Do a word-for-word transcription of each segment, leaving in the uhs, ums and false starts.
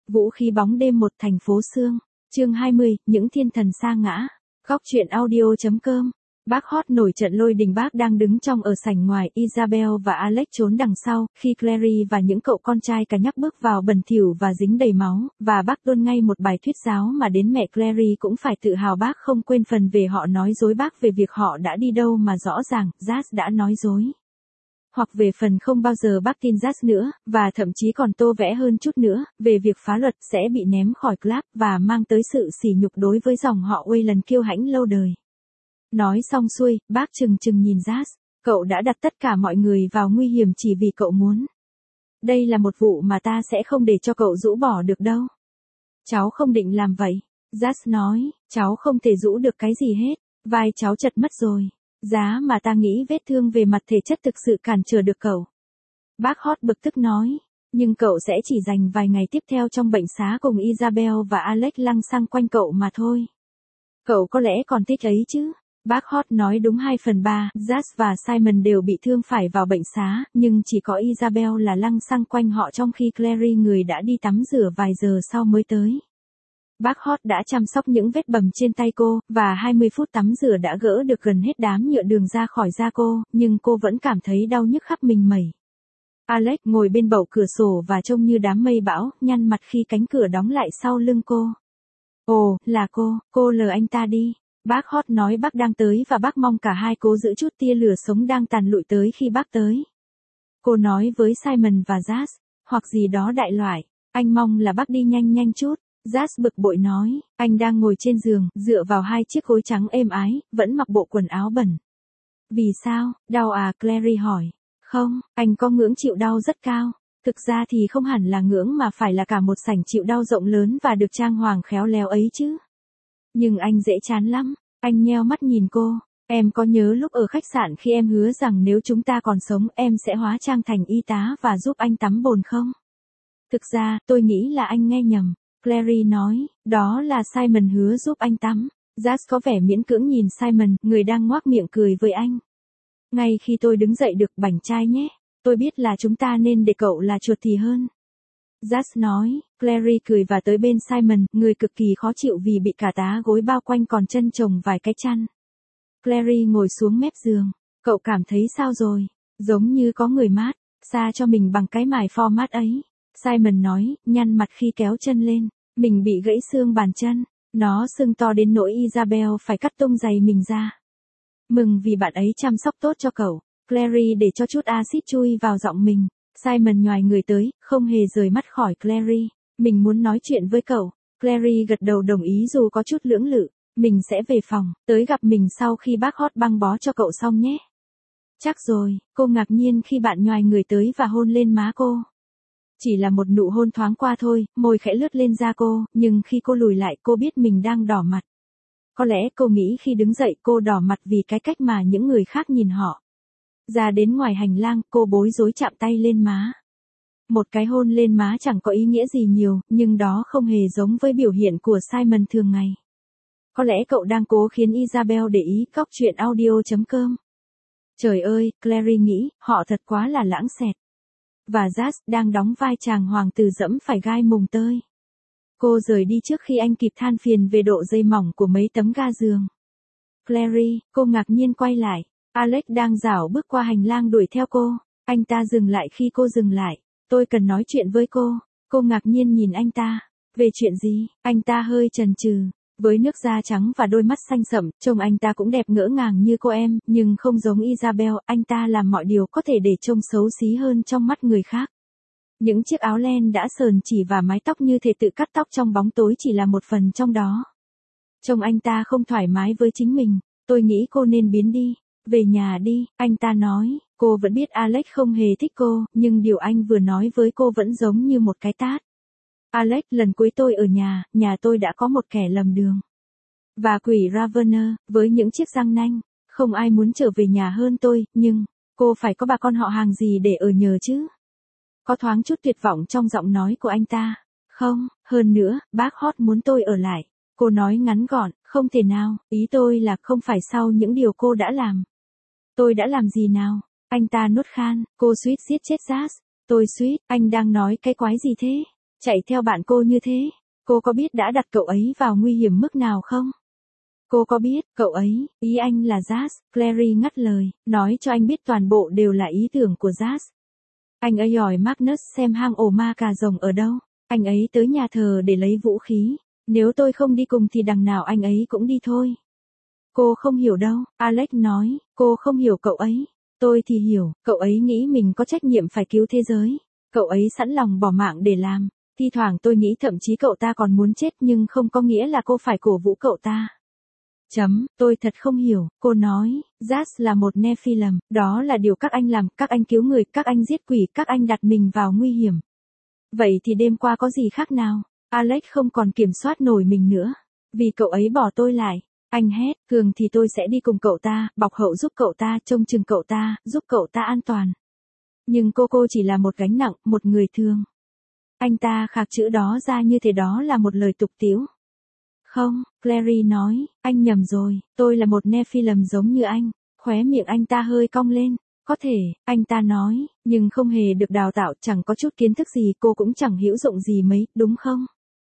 Vũ khí bóng đêm một thành phố xương. Chương hai mươi, những thiên thần sa ngã. Góc truyện audio.com. Bác Hot nổi trận lôi đình. Bác đang đứng trong ở sảnh ngoài, Isabel và Alex trốn đằng sau, khi Clary và những cậu con trai cả nhắc bước vào bẩn thỉu và dính đầy máu, và bác tuôn ngay một bài thuyết giáo mà đến mẹ Clary cũng phải tự hào. Bác không quên phần về họ nói dối bác về việc họ đã đi đâu mà rõ ràng, Jazz đã nói dối. Hoặc về phần không bao giờ bác tin Jazz nữa, và thậm chí còn tô vẽ hơn chút nữa, về việc phá luật sẽ bị ném khỏi club và mang tới sự sỉ nhục đối với dòng họ Wayland kiêu hãnh lâu đời. Nói xong xuôi, bác chừng chừng nhìn Jazz, cậu đã đặt tất cả mọi người vào nguy hiểm chỉ vì cậu muốn. Đây là một vụ mà ta sẽ không để cho cậu rũ bỏ được đâu. Cháu không định làm vậy. Jazz nói, cháu không thể rũ được cái gì hết, vai cháu chật mất rồi. Giá mà ta nghĩ vết thương về mặt thể chất thực sự cản trở được cậu. Bác Hot bực tức nói, nhưng cậu sẽ chỉ dành vài ngày tiếp theo trong bệnh xá cùng Isabel và Alex lăng xăng quanh cậu mà thôi. Cậu có lẽ còn thích ấy chứ. Bác Hot nói đúng hai phần ba, Jazz và Simon đều bị thương phải vào bệnh xá, nhưng chỉ có Isabel là lăng xăng quanh họ trong khi Clary người đã đi tắm rửa vài giờ sau mới tới. Bác Hot đã chăm sóc những vết bầm trên tay cô, và hai mươi phút tắm rửa đã gỡ được gần hết đám nhựa đường ra khỏi da cô, nhưng cô vẫn cảm thấy đau nhức khắp mình mẩy. Alex ngồi bên bậu cửa sổ và trông như đám mây bão, nhăn mặt khi cánh cửa đóng lại sau lưng cô. Ồ, là cô, cô lờ anh ta đi. Bác Hot nói bác đang tới và bác mong cả hai cố giữ chút tia lửa sống đang tàn lụi tới khi bác tới. Cô nói với Simon và Jazz, hoặc gì đó đại loại, anh mong là bác đi nhanh nhanh chút. Jazz bực bội nói, anh đang ngồi trên giường, dựa vào hai chiếc gối trắng êm ái, vẫn mặc bộ quần áo bẩn. Vì sao, đau à? Clary hỏi. Không, anh có ngưỡng chịu đau rất cao. Thực ra thì không hẳn là ngưỡng mà phải là cả một sảnh chịu đau rộng lớn và được trang hoàng khéo léo ấy chứ. Nhưng anh dễ chán lắm. Anh nheo mắt nhìn cô. Em có nhớ lúc ở khách sạn khi em hứa rằng nếu chúng ta còn sống em sẽ hóa trang thành y tá và giúp anh tắm bồn không? Thực ra, tôi nghĩ là anh nghe nhầm. Clary nói, đó là Simon hứa giúp anh tắm. Jazz có vẻ miễn cưỡng nhìn Simon, người đang ngoác miệng cười với anh. Ngay khi tôi đứng dậy được, bảnh trai nhé. Tôi biết là chúng ta nên để cậu là chuột thì hơn. Jazz nói, Clary cười và tới bên Simon, người cực kỳ khó chịu vì bị cả tá gối bao quanh còn chân chồng vài cái chăn. Clary ngồi xuống mép giường. Cậu cảm thấy sao rồi? Giống như có người mát, xa cho mình bằng cái mài pho mát ấy. Simon nói, nhăn mặt khi kéo chân lên. Mình bị gãy xương bàn chân. Nó sưng to đến nỗi Isabel phải cắt tung giày mình ra. Mừng vì bạn ấy chăm sóc tốt cho cậu. Clary để cho chút axit chui vào giọng mình. Simon nhoài người tới, không hề rời mắt khỏi Clary. Mình muốn nói chuyện với cậu. Clary gật đầu đồng ý dù có chút lưỡng lự. Mình sẽ về phòng, tới gặp mình sau khi bác Hot băng bó cho cậu xong nhé. Chắc rồi, cô ngạc nhiên khi bạn nhoài người tới và hôn lên má cô. Chỉ là một nụ hôn thoáng qua thôi, môi khẽ lướt lên da cô, nhưng khi cô lùi lại cô biết mình đang đỏ mặt. Có lẽ cô nghĩ khi đứng dậy cô đỏ mặt vì cái cách mà những người khác nhìn họ. Ra đến ngoài hành lang, cô bối rối chạm tay lên má. Một cái hôn lên má chẳng có ý nghĩa gì nhiều, nhưng đó không hề giống với biểu hiện của Simon thường ngày. Có lẽ cậu đang cố khiến Isabel để ý. Góc truyện audio.com. Trời ơi, Clary nghĩ, họ thật quá là lãng xẹt. Và Jazz đang đóng vai chàng hoàng tử dẫm phải gai mùng tơi. Cô rời đi trước khi anh kịp than phiền về độ dây mỏng của mấy tấm ga giường. Clary, cô ngạc nhiên quay lại. Alex đang rảo bước qua hành lang đuổi theo cô. Anh ta dừng lại khi cô dừng lại. Tôi cần nói chuyện với cô. Cô ngạc nhiên nhìn anh ta. Về chuyện gì? Anh ta hơi chần chừ. Với nước da trắng và đôi mắt xanh sẫm, trông anh ta cũng đẹp ngỡ ngàng như cô em, nhưng không giống Isabel, anh ta làm mọi điều có thể để trông xấu xí hơn trong mắt người khác. Những chiếc áo len đã sờn chỉ và mái tóc như thể tự cắt tóc trong bóng tối chỉ là một phần trong đó. Trông anh ta không thoải mái với chính mình. Tôi nghĩ cô nên biến đi. Về nhà đi, anh ta nói. Cô vẫn biết Alex không hề thích cô, nhưng điều anh vừa nói với cô vẫn giống như một cái tát. Alex, lần cuối tôi ở nhà, nhà tôi đã có một kẻ lầm đường. Và quỷ Ravener, với những chiếc răng nanh. Không ai muốn trở về nhà hơn tôi, nhưng, cô phải có bà con họ hàng gì để ở nhờ chứ? Có thoáng chút tuyệt vọng trong giọng nói của anh ta. Không, hơn nữa, bác Hot muốn tôi ở lại. Cô nói ngắn gọn, không thể nào, ý tôi là không phải sau những điều cô đã làm. Tôi đã làm gì nào? Anh ta nuốt khan, cô suýt giết chết Jazz. Tôi suýt, anh đang nói cái quái gì thế? Chạy theo bạn cô như thế, cô có biết đã đặt cậu ấy vào nguy hiểm mức nào không? Cô có biết, cậu ấy, ý anh là Jazz, Clary ngắt lời, nói cho anh biết toàn bộ đều là ý tưởng của Jazz. Anh ấy hỏi Magnus xem hang ổ ma cà rồng ở đâu, anh ấy tới nhà thờ để lấy vũ khí, nếu tôi không đi cùng thì đằng nào anh ấy cũng đi thôi. Cô không hiểu đâu, Alex nói, cô không hiểu cậu ấy, tôi thì hiểu, cậu ấy nghĩ mình có trách nhiệm phải cứu thế giới, cậu ấy sẵn lòng bỏ mạng để làm, thi thoảng tôi nghĩ thậm chí cậu ta còn muốn chết nhưng không có nghĩa là cô phải cổ vũ cậu ta. Chấm, tôi thật không hiểu, cô nói, Jazz là một Nephilim, đó là điều các anh làm, các anh cứu người, các anh giết quỷ, các anh đặt mình vào nguy hiểm. Vậy thì đêm qua có gì khác nào? Alex không còn kiểm soát nổi mình nữa, vì cậu ấy bỏ tôi lại. Anh hét, thường thì tôi sẽ đi cùng cậu ta, bọc hậu giúp cậu ta, trông chừng cậu ta, giúp cậu ta an toàn. Nhưng cô cô chỉ là một gánh nặng, một người thường. Anh ta khạc chữ đó ra như thế, đó là một lời tục tĩu. Không, Clary nói, anh nhầm rồi, tôi là một Nephilim giống như anh. Khóe miệng anh ta hơi cong lên. Có thể, anh ta nói, nhưng không hề được đào tạo, chẳng có chút kiến thức gì, cô cũng chẳng hữu dụng gì mấy, đúng không?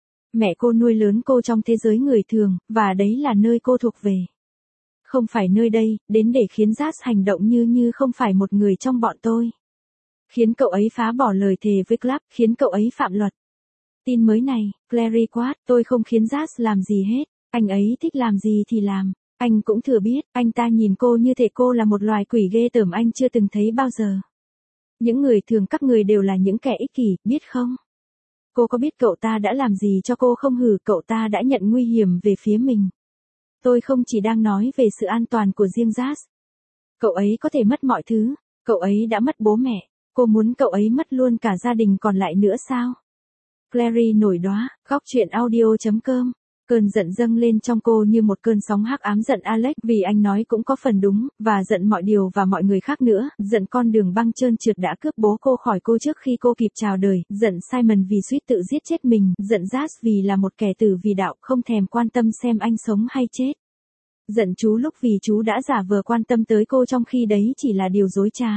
Mẹ cô nuôi lớn cô trong thế giới người thường, và đấy là nơi cô thuộc về. Không phải nơi đây, đến để khiến Jazz hành động như như không phải một người trong bọn tôi. Khiến cậu ấy phá bỏ lời thề với Club, khiến cậu ấy phạm luật. Tin mới này, Clary quát, tôi không khiến Jazz làm gì hết, anh ấy thích làm gì thì làm. Anh cũng thừa biết, anh ta nhìn cô như thể cô là một loài quỷ ghê tởm anh chưa từng thấy bao giờ. Những người thường các người đều là những kẻ ích kỷ, biết không? Cô có biết cậu ta đã làm gì cho cô không hử, cậu ta đã nhận nguy hiểm về phía mình. Tôi không chỉ đang nói về sự an toàn của riêng Jazz. Cậu ấy có thể mất mọi thứ, cậu ấy đã mất bố mẹ, cô muốn cậu ấy mất luôn cả gia đình còn lại nữa sao? Clary nổi đoá, góc chuyện audio chấm com. Cơn giận dâng lên trong cô như một cơn sóng hắc ám, giận Alex vì anh nói cũng có phần đúng, và giận mọi điều và mọi người khác nữa, giận con đường băng trơn trượt đã cướp bố cô khỏi cô trước khi cô kịp chào đời, giận Simon vì suýt tự giết chết mình, giận Jazz vì là một kẻ tử vì đạo, không thèm quan tâm xem anh sống hay chết. Giận chú lúc vì chú đã giả vờ quan tâm tới cô trong khi đấy chỉ là điều dối trá.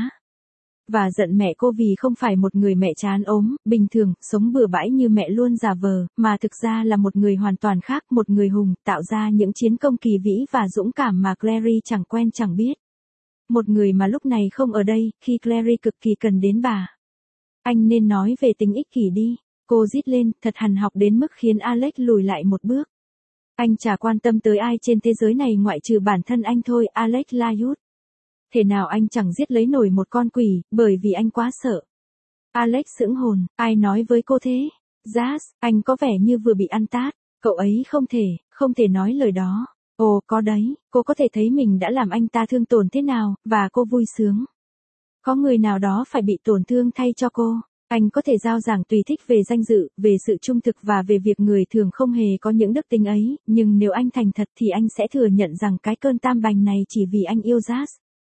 Và giận mẹ cô vì không phải một người mẹ chán ốm, bình thường, sống bừa bãi như mẹ luôn giả vờ, mà thực ra là một người hoàn toàn khác, một người hùng, tạo ra những chiến công kỳ vĩ và dũng cảm mà Clary chẳng quen chẳng biết. Một người mà lúc này không ở đây, khi Clary cực kỳ cần đến bà. Anh nên nói về tính ích kỷ đi, cô rít lên, thật hằn học đến mức khiến Alex lùi lại một bước. Anh chả quan tâm tới ai trên thế giới này ngoại trừ bản thân anh thôi, Alex Lyot. Thế nào anh chẳng giết lấy nổi một con quỷ, bởi vì anh quá sợ. Alex sững hồn, ai nói với cô thế? Jazz, anh có vẻ như vừa bị ăn tát, cậu ấy không thể, không thể nói lời đó. Ồ, có đấy, cô có thể thấy mình đã làm anh ta thương tổn thế nào, và cô vui sướng. Có người nào đó phải bị tổn thương thay cho cô. Anh có thể giao giảng tùy thích về danh dự, về sự trung thực và về việc người thường không hề có những đức tính ấy, nhưng nếu anh thành thật thì anh sẽ thừa nhận rằng cái cơn tam bành này chỉ vì anh yêu Jazz.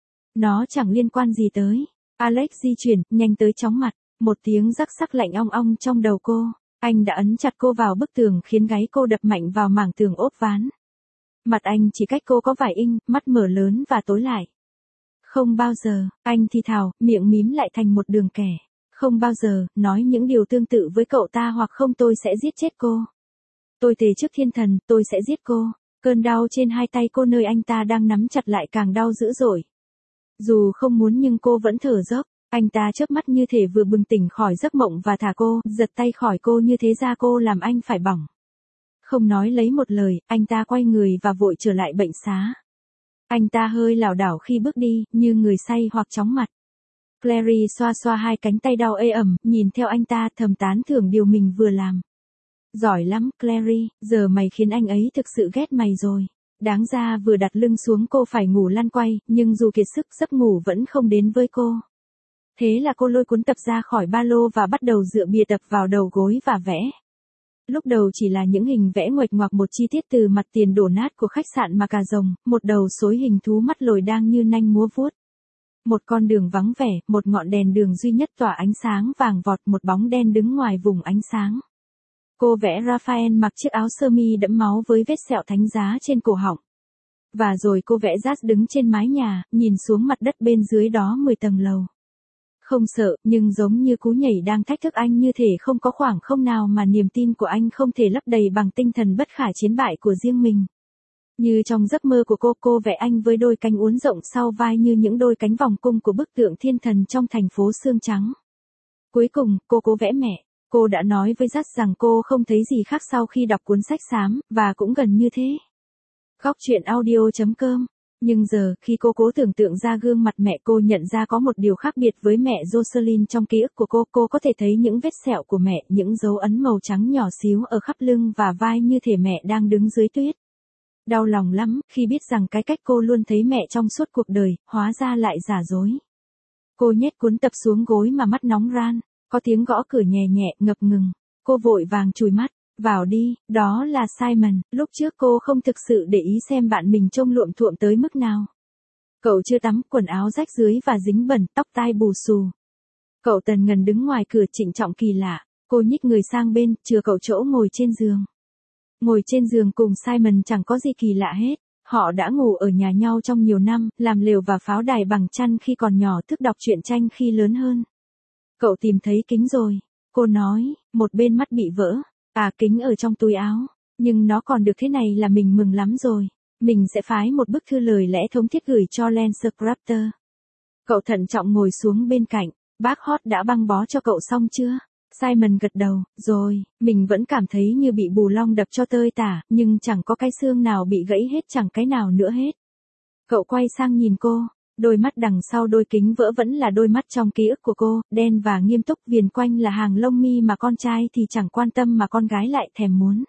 Nó chẳng liên quan gì tới. Alex di chuyển, nhanh tới chóng mặt, một tiếng rắc sắc lạnh ong ong trong đầu cô. Anh đã ấn chặt cô vào bức tường khiến gáy cô đập mạnh vào mảng tường ốp ván. Mặt anh chỉ cách cô có vài inch, mắt mở lớn và tối lại. Không bao giờ, anh thì thào, miệng mím lại thành một đường kẻ. Không bao giờ, nói những điều tương tự với cậu ta hoặc không tôi sẽ giết chết cô. Tôi thề trước thiên thần, tôi sẽ giết cô. Cơn đau trên hai tay cô nơi anh ta đang nắm chặt lại càng đau dữ dội. Dù không muốn nhưng cô vẫn thở dốc, anh ta chớp mắt như thể vừa bừng tỉnh khỏi giấc mộng và thả cô, giật tay khỏi cô như thế ra cô làm anh phải bỏng. Không nói lấy một lời, anh ta quay người và vội trở lại bệnh xá. Anh ta hơi lảo đảo khi bước đi, như người say hoặc chóng mặt. Clary xoa xoa hai cánh tay đau ê ẩm, nhìn theo anh ta thầm tán thưởng điều mình vừa làm. Giỏi lắm, Clary, giờ mày khiến anh ấy thực sự ghét mày rồi. Đáng ra vừa đặt lưng xuống cô phải ngủ lăn quay, nhưng dù kiệt sức giấc ngủ vẫn không đến với cô. Thế là cô lôi cuốn tập ra khỏi ba lô và bắt đầu dựa bìa tập vào đầu gối và vẽ. Lúc đầu chỉ là những hình vẽ nguệch ngoạc một chi tiết từ mặt tiền đổ nát của khách sạn mà cà rồng, một đầu xối hình thú mắt lồi đang như nanh múa vuốt. Một con đường vắng vẻ, một ngọn đèn đường duy nhất tỏa ánh sáng vàng vọt, một bóng đen đứng ngoài vùng ánh sáng. Cô vẽ Raphael mặc chiếc áo sơ mi đẫm máu với vết sẹo thánh giá trên cổ họng. Và rồi cô vẽ Jazz đứng trên mái nhà, nhìn xuống mặt đất bên dưới đó mười tầng lầu. Không sợ, nhưng giống như cú nhảy đang thách thức anh như thể không có khoảng không nào mà niềm tin của anh không thể lấp đầy bằng tinh thần bất khả chiến bại của riêng mình. Như trong giấc mơ của cô, cô vẽ anh với đôi cánh uốn rộng sau vai như những đôi cánh vòng cung của bức tượng thiên thần trong thành phố xương trắng. Cuối cùng, cô cố vẽ mẹ. Cô đã nói với Dắt rằng cô không thấy gì khác sau khi đọc cuốn sách xám, và cũng gần như thế. Góc chuyện audio chấm com. Nhưng giờ, khi cô cố tưởng tượng ra gương mặt mẹ, cô nhận ra có một điều khác biệt với mẹ Jocelyn trong ký ức của cô. Cô có thể thấy những vết sẹo của mẹ, những dấu ấn màu trắng nhỏ xíu ở khắp lưng và vai như thể mẹ đang đứng dưới tuyết. Đau lòng lắm, khi biết rằng cái cách cô luôn thấy mẹ trong suốt cuộc đời, hóa ra lại giả dối. Cô nhét cuốn tập xuống gối mà mắt nóng ran, có tiếng gõ cửa nhẹ nhẹ, ngập ngừng. Cô vội vàng chùi mắt, vào đi, đó là Simon. Lúc trước cô không thực sự để ý xem bạn mình trông luộm thuộm tới mức nào. Cậu chưa tắm, quần áo rách dưới và dính bẩn, tóc tai bù xù. Cậu tần ngần đứng ngoài cửa trịnh trọng kỳ lạ, cô nhích người sang bên, chừa cậu chỗ ngồi trên giường. Ngồi trên giường cùng Simon chẳng có gì kỳ lạ hết. Họ đã ngủ ở nhà nhau trong nhiều năm, làm lều và pháo đài bằng chăn khi còn nhỏ, thức đọc truyện tranh khi lớn hơn. Cậu tìm thấy kính rồi. Cô nói, một bên mắt bị vỡ. À, kính ở trong túi áo. Nhưng nó còn được thế này là mình mừng lắm rồi. Mình sẽ phái một bức thư lời lẽ thống thiết gửi cho Lance Crafter. Cậu thận trọng ngồi xuống bên cạnh. Bác Hot đã băng bó cho cậu xong chưa? Simon gật đầu, rồi, mình vẫn cảm thấy như bị bù long đập cho tơi tả, nhưng chẳng có cái xương nào bị gãy hết, chẳng cái nào nữa hết. Cậu quay sang nhìn cô, đôi mắt đằng sau đôi kính vỡ vẫn là đôi mắt trong ký ức của cô, đen và nghiêm túc, viền quanh là hàng lông mi mà con trai thì chẳng quan tâm mà con gái lại thèm muốn.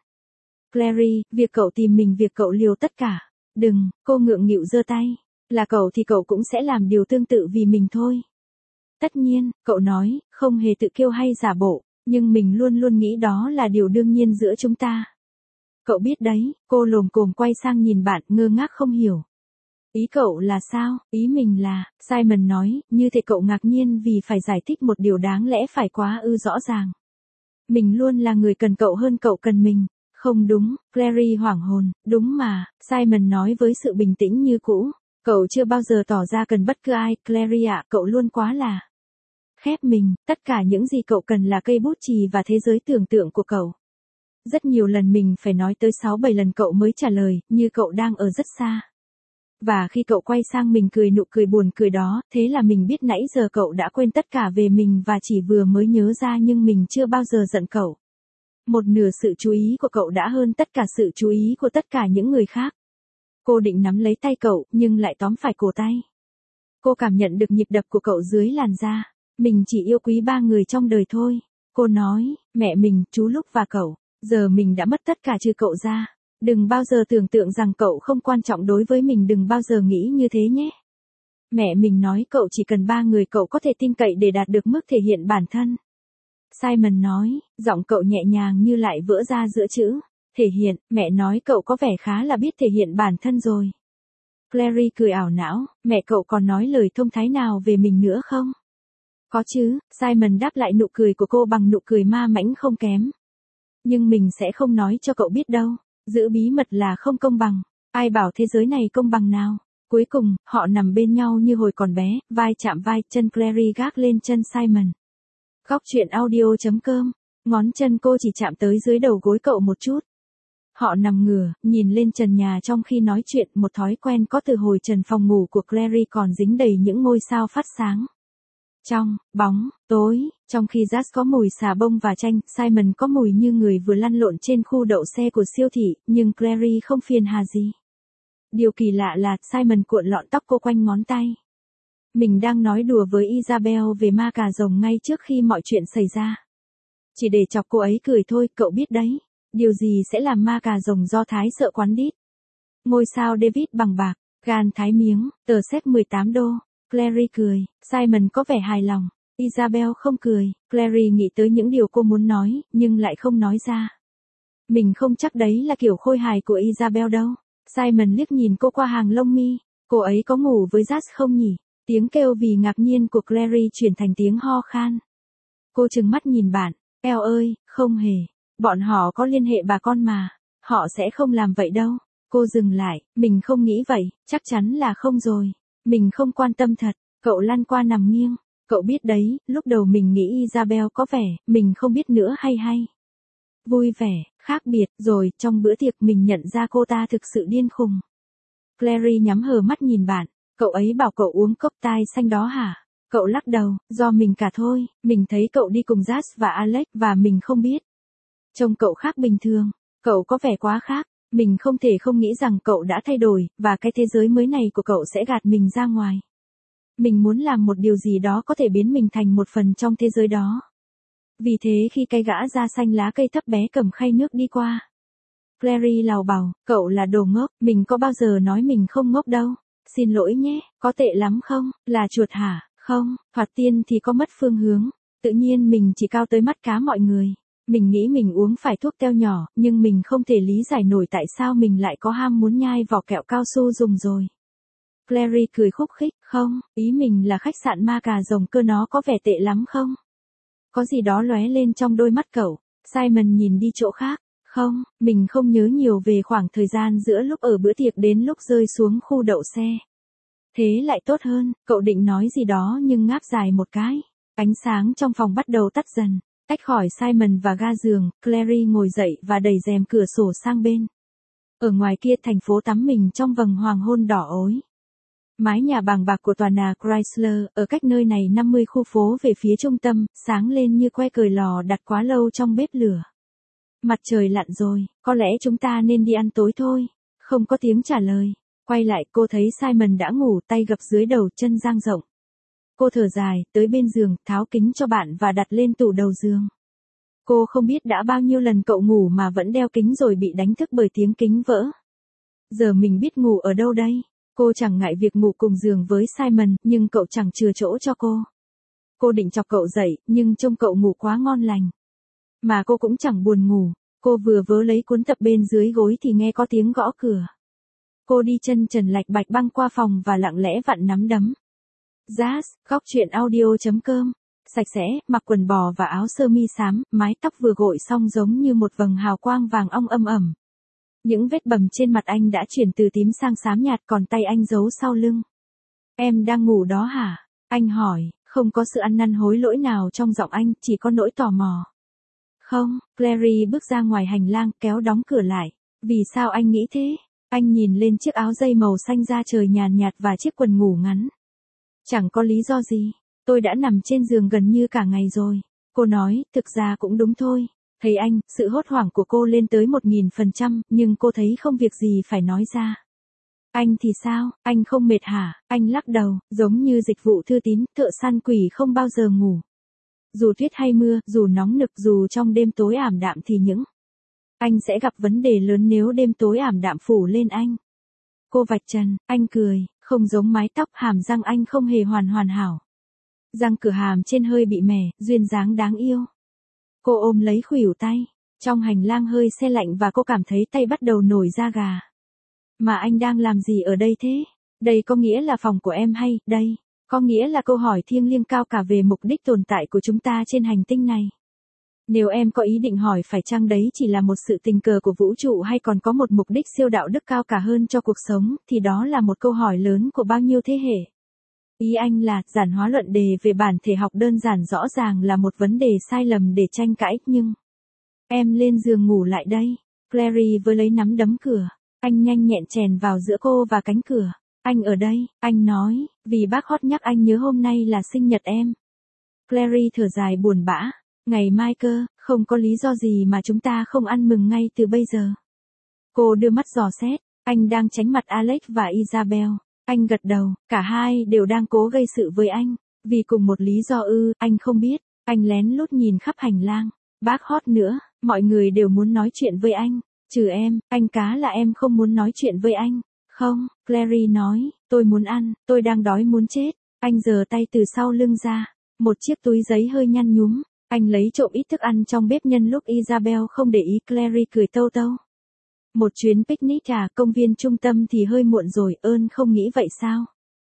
Clary, việc cậu tìm mình, việc cậu liều tất cả. Đừng, cô ngượng nghịu giơ tay. Là cậu thì cậu cũng sẽ làm điều tương tự vì mình thôi. Tất nhiên, cậu nói, không hề tự kiêu hay giả bộ, nhưng mình luôn luôn nghĩ đó là điều đương nhiên giữa chúng ta. Cậu biết đấy, cô lồm cồm quay sang nhìn bạn, ngơ ngác không hiểu. Ý cậu là sao? Ý mình là, Simon nói, như thể cậu ngạc nhiên vì phải giải thích một điều đáng lẽ phải quá ư rõ ràng. Mình luôn là người cần cậu hơn cậu cần mình. Không đúng, Clary hoảng hồn, đúng mà, Simon nói với sự bình tĩnh như cũ. Cậu chưa bao giờ tỏ ra cần bất cứ ai, Clary ạ, cậu luôn quá là khép mình, tất cả những gì cậu cần là cây bút chì và thế giới tưởng tượng của cậu. Rất nhiều lần mình phải nói tới sáu bảy lần cậu mới trả lời, như cậu đang ở rất xa. Và khi cậu quay sang mình cười nụ cười buồn cười đó, thế là mình biết nãy giờ cậu đã quên tất cả về mình và chỉ vừa mới nhớ ra, nhưng mình chưa bao giờ giận cậu. Một nửa sự chú ý của cậu đã hơn tất cả sự chú ý của tất cả những người khác. Cô định nắm lấy tay cậu, nhưng lại tóm phải cổ tay. Cô cảm nhận được nhịp đập của cậu dưới làn da. Mình chỉ yêu quý ba người trong đời thôi. Cô nói, mẹ mình, chú Lúc và cậu. Giờ mình đã mất tất cả trừ cậu ra. Đừng bao giờ tưởng tượng rằng cậu không quan trọng đối với mình, đừng bao giờ nghĩ như thế nhé. Mẹ mình nói cậu chỉ cần ba người cậu có thể tin cậy để đạt được mức thể hiện bản thân. Simon nói, giọng cậu nhẹ nhàng như lại vỡ ra giữa chữ. Thể hiện, mẹ nói cậu có vẻ khá là biết thể hiện bản thân rồi. Clary cười ảo não, mẹ cậu còn nói lời thông thái nào về mình nữa không? Có chứ, Simon đáp lại nụ cười của cô bằng nụ cười ma mãnh không kém. Nhưng mình sẽ không nói cho cậu biết đâu, giữ bí mật là không công bằng, ai bảo thế giới này công bằng nào. Cuối cùng, họ nằm bên nhau như hồi còn bé, vai chạm vai, chân Clary gác lên chân Simon. Góc chuyện audio chấm com, ngón chân cô chỉ chạm tới dưới đầu gối cậu một chút. Họ nằm ngửa, nhìn lên trần nhà trong khi nói chuyện, một thói quen có từ hồi trần phòng ngủ của Clary còn dính đầy những ngôi sao phát sáng. Trong, bóng, tối, trong khi Jazz có mùi xà bông và chanh, Simon có mùi như người vừa lăn lộn trên khu đậu xe của siêu thị, nhưng Clary không phiền hà gì. Điều kỳ lạ là, Simon cuộn lọn tóc cô quanh ngón tay. Mình đang nói đùa với Isabel về ma cà rồng ngay trước khi mọi chuyện xảy ra. Chỉ để chọc cô ấy cười thôi, cậu biết đấy. Điều gì sẽ làm ma cà rồng Do Thái sợ quán đít? Ngôi sao David bằng bạc, gan thái miếng, tờ séc mười tám đô. Clary cười, Simon có vẻ hài lòng. Isabel không cười, Clary nghĩ tới những điều cô muốn nói, nhưng lại không nói ra. Mình không chắc đấy là kiểu khôi hài của Isabel đâu. Simon liếc nhìn cô qua hàng lông mi. Cô ấy có ngủ với Jazz không nhỉ? Tiếng kêu vì ngạc nhiên của Clary chuyển thành tiếng ho khan. Cô trừng mắt nhìn bạn, eo ơi, không hề. Bọn họ có liên hệ bà con mà. Họ sẽ không làm vậy đâu. Cô dừng lại, mình không nghĩ vậy, chắc chắn là không rồi. Mình không quan tâm thật. Cậu lăn qua nằm nghiêng. Cậu biết đấy, lúc đầu mình nghĩ Isabel có vẻ, mình không biết nữa hay hay. Vui vẻ, khác biệt, rồi, trong bữa tiệc mình nhận ra cô ta thực sự điên khùng. Clary nhắm hờ mắt nhìn bạn, cậu ấy bảo cậu uống cốc tai xanh đó hả? Cậu lắc đầu, do mình cả thôi, mình thấy cậu đi cùng Jazz và Alex và mình không biết. Trông cậu khác bình thường, cậu có vẻ quá khác, mình không thể không nghĩ rằng cậu đã thay đổi, và cái thế giới mới này của cậu sẽ gạt mình ra ngoài. Mình muốn làm một điều gì đó có thể biến mình thành một phần trong thế giới đó. Vì thế khi cái gã da xanh lá cây thấp bé cầm khay nước đi qua, Clary lào bào, cậu là đồ ngốc, mình có bao giờ nói mình không ngốc đâu. Xin lỗi nhé, có tệ lắm không, là chuột hả, không, thoạt tiên thì có mất phương hướng. Tự nhiên mình chỉ cao tới mắt cá mọi người. Mình nghĩ mình uống phải thuốc teo nhỏ, nhưng mình không thể lý giải nổi tại sao mình lại có ham muốn nhai vỏ kẹo cao su dùng rồi. Clary cười khúc khích, không, ý mình là khách sạn ma cà rồng cơ nó có vẻ tệ lắm không? Có gì đó lóe lên trong đôi mắt cậu. Simon nhìn đi chỗ khác. Không, mình không nhớ nhiều về khoảng thời gian giữa lúc ở bữa tiệc đến lúc rơi xuống khu đậu xe. Thế lại tốt hơn, cậu định nói gì đó nhưng ngáp dài một cái. Ánh sáng trong phòng bắt đầu tắt dần. Tách khỏi Simon và ga giường, Clary ngồi dậy và đẩy rèm cửa sổ sang bên. Ở ngoài kia thành phố tắm mình trong vầng hoàng hôn đỏ ối. Mái nhà bằng bạc của tòa nhà Chrysler, ở cách nơi này năm mươi khu phố về phía trung tâm, sáng lên như que cời lò đặt quá lâu trong bếp lửa. Mặt trời lặn rồi, có lẽ chúng ta nên đi ăn tối thôi. Không có tiếng trả lời. Quay lại cô thấy Simon đã ngủ tay gập dưới đầu chân dang rộng. Cô thở dài, tới bên giường, tháo kính cho bạn và đặt lên tủ đầu giường. Cô không biết đã bao nhiêu lần cậu ngủ mà vẫn đeo kính rồi bị đánh thức bởi tiếng kính vỡ. Giờ mình biết ngủ ở đâu đây. Cô chẳng ngại việc ngủ cùng giường với Simon, nhưng cậu chẳng chừa chỗ cho cô. Cô định chọc cậu dậy, nhưng trông cậu ngủ quá ngon lành. Mà cô cũng chẳng buồn ngủ. Cô vừa vớ lấy cuốn tập bên dưới gối thì nghe có tiếng gõ cửa. Cô đi chân trần lạch bạch băng qua phòng và lặng lẽ vặn nắm đấm. Jazz, góc chuyện audio chấm com. Sạch sẽ, mặc quần bò và áo sơ mi xám, mái tóc vừa gội xong giống như một vầng hào quang vàng ong âm ẩm. Những vết bầm trên mặt anh đã chuyển từ tím sang xám nhạt, còn tay anh giấu sau lưng. Em đang ngủ đó hả? Anh hỏi, không có sự ăn năn hối lỗi nào trong giọng anh, chỉ có nỗi tò mò. Không, Clary bước ra ngoài hành lang, kéo đóng cửa lại. Vì sao anh nghĩ thế? Anh nhìn lên chiếc áo dây màu xanh da trời nhàn nhạt và chiếc quần ngủ ngắn. Chẳng có lý do gì. Tôi đã nằm trên giường gần như cả ngày rồi. Cô nói, thực ra cũng đúng thôi. Thấy anh, sự hốt hoảng của cô lên tới một nghìn phần trăm, nhưng cô thấy không việc gì phải nói ra. Anh thì sao, anh không mệt hả? Anh lắc đầu, giống như dịch vụ thư tín, thợ săn quỷ không bao giờ ngủ. Dù tuyết hay mưa, dù nóng nực, dù trong đêm tối ảm đạm thì những anh sẽ gặp vấn đề lớn nếu đêm tối ảm đạm phủ lên anh. Cô vạch trần, anh cười, không giống mái tóc, hàm răng anh không hề hoàn hoàn hảo. Răng cửa hàm trên hơi bị mẻ, duyên dáng đáng yêu. Cô ôm lấy khuỷu tay. Trong hành lang hơi se lạnh và cô cảm thấy tay bắt đầu nổi da gà. Mà anh đang làm gì ở đây thế? Đây có nghĩa là phòng của em hay, đây, có nghĩa là câu hỏi thiêng liêng cao cả về mục đích tồn tại của chúng ta trên hành tinh này. Nếu em có ý định hỏi phải chăng đấy chỉ là một sự tình cờ của vũ trụ hay còn có một mục đích siêu đạo đức cao cả hơn cho cuộc sống, thì đó là một câu hỏi lớn của bao nhiêu thế hệ. Ý anh là, giản hóa luận đề về bản thể học đơn giản rõ ràng là một vấn đề sai lầm để tranh cãi, nhưng... Em lên giường ngủ lại đây. Clary với lấy nắm đấm cửa. Anh nhanh nhẹn chèn vào giữa cô và cánh cửa. Anh ở đây, anh nói, vì bác Hot nhắc anh nhớ hôm nay là sinh nhật em. Clary thở dài buồn bã. Ngày mai cơ, không có lý do gì mà chúng ta không ăn mừng ngay từ bây giờ. Cô đưa mắt dò xét. Anh đang tránh mặt Alex và Isabel. Anh gật đầu, cả hai đều đang cố gây sự với anh. Vì cùng một lý do ư, anh không biết. Anh lén lút nhìn khắp hành lang. Bác Hot nữa, mọi người đều muốn nói chuyện với anh. Trừ em, anh cá là em không muốn nói chuyện với anh. Không, Clary nói, tôi muốn ăn, tôi đang đói muốn chết. Anh giơ tay từ sau lưng ra. Một chiếc túi giấy hơi nhăn nhúm. Anh lấy trộm ít thức ăn trong bếp nhân lúc Isabel không để ý. Clary cười tâu tâu. Một chuyến picnic à, công viên trung tâm thì hơi muộn rồi, ơn không nghĩ vậy sao?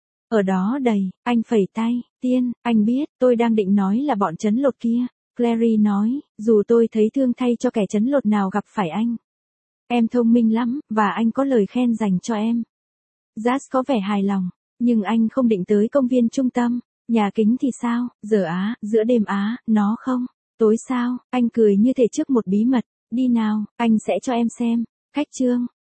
Ở đó đầy, anh phẩy tay, tiên, anh biết, tôi đang định nói là bọn trấn lột kia. Clary nói, dù tôi thấy thương thay cho kẻ trấn lột nào gặp phải anh. Em thông minh lắm, và anh có lời khen dành cho em. Jazz có vẻ hài lòng, nhưng anh không định tới công viên trung tâm. Nhà kính thì sao, giờ á, giữa đêm á, nó không. Tối sao, anh cười như thể trước một bí mật. Đi nào, anh sẽ cho em xem. Khách trương.